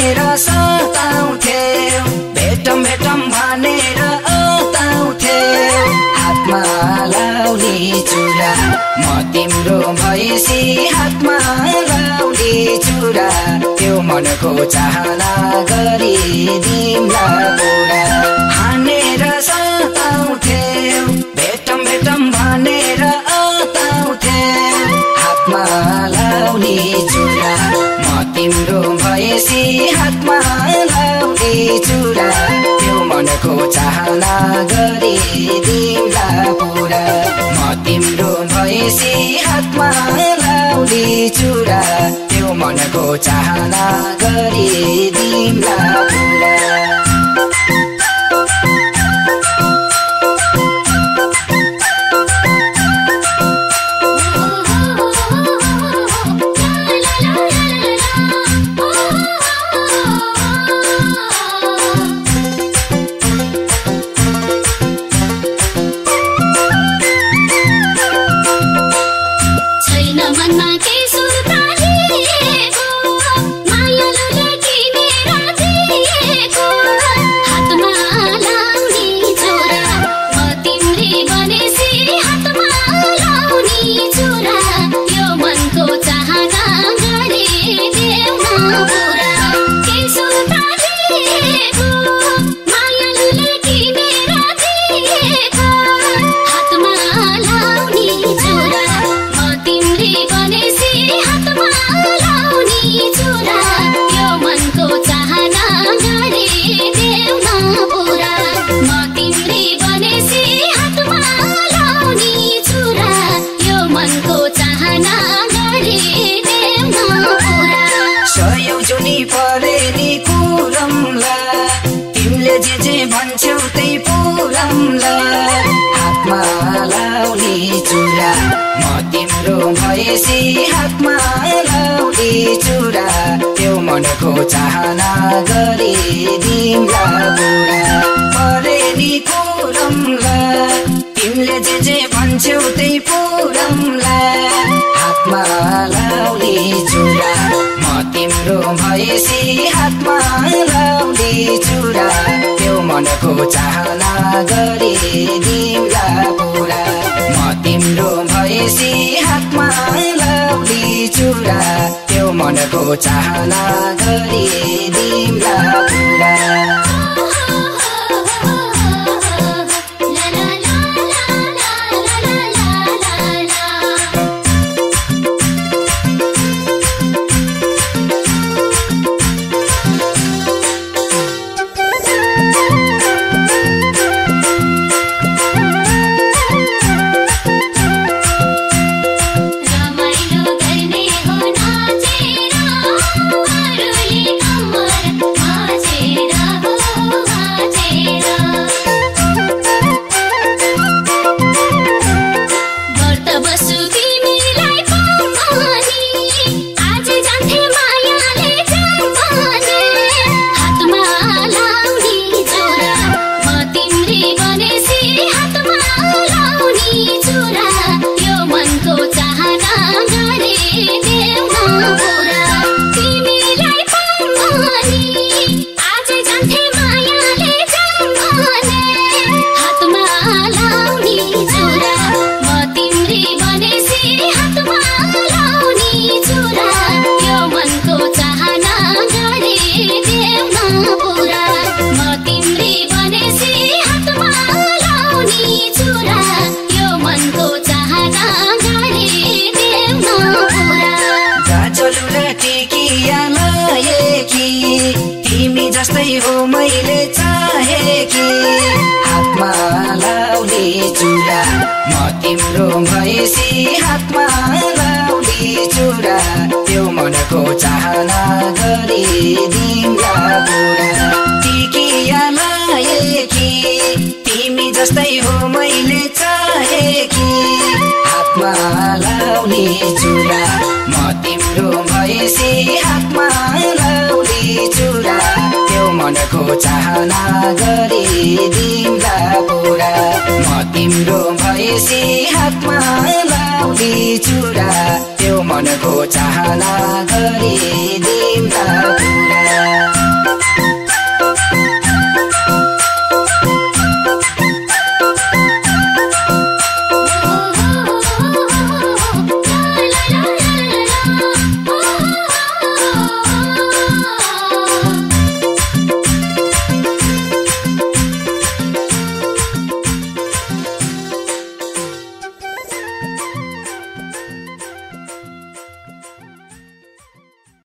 हानेर सताउँथ्यौ भेटौँ भेटौँ भनेर आउँथ्यौ हातमा लाउने चुरा म तिम्रो भएसी हातमा लाउने चुरा त्यो मनको चाहना गरिदिउँला पुरा हानेर सताउँथ्यौ भेटौँ भेटौँ भनेर आउँथ्यौ हातमा लाउने चुरा म तिम्रो भएसी हातमा लाउने चुरा त्यो मनको चाहना गरिदिउँला पुरा म तिम्रो भएसी हातमा लाउने चुरा त्यो मनको चाहना गरिदिउँला पुरा परेनी पुरमला तिमीले जे भन्छौ त्यही पुरमला हातमा लाउने चुरा म तिम्रो भएसी हातमा लाउने चुरा त्यो मनको चाहना गरिदिउँला पुरा परेनी पुरमला तिमीले जे भन्छौ त्यही पुरमला हातमा लाउने चुरा म तिम्रो भएसी हातमा लाउने चुरा त्यो मनको चाहना गरिदिउँला पुरा म तिम्रो भएसी हातमा लाउने चुरा त्यो मनको चाहना गरिदिउँला पुरा तिमी जस्तै हो मैले चाहेकी हातमा लाउने चुरा म तिम्रो भएसी हातमा लाउने चुरा त्यो मनको चाहना गरिदिउँला पुरा टिकिया लाएकी तिमी जस्तै हो मैले चाहेकी हातमा लाउने चुरा म तिम्रो भएसी हातमा लाउने चुरा त्यो मनको चाहना गरिदिउँला पुरा म तिम्रो भएसी हातमा लाउने चुरा त्यो मनको चाहना गरिदिउँला